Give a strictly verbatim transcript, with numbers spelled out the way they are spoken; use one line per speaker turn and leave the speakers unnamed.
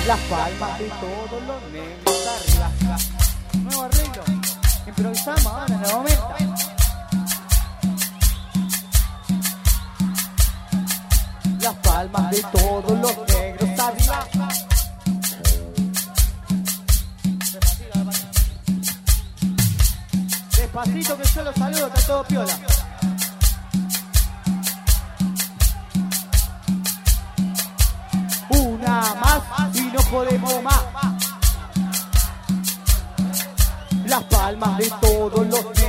Las palmas de todos los negros arriba. Nuevo arreglo. Improvisamos ahora en el momento. Las palmas de todos los negros arriba. Despacito que yo los saludo, está todo piola. Una más y no podemos más. Las palmas de todos los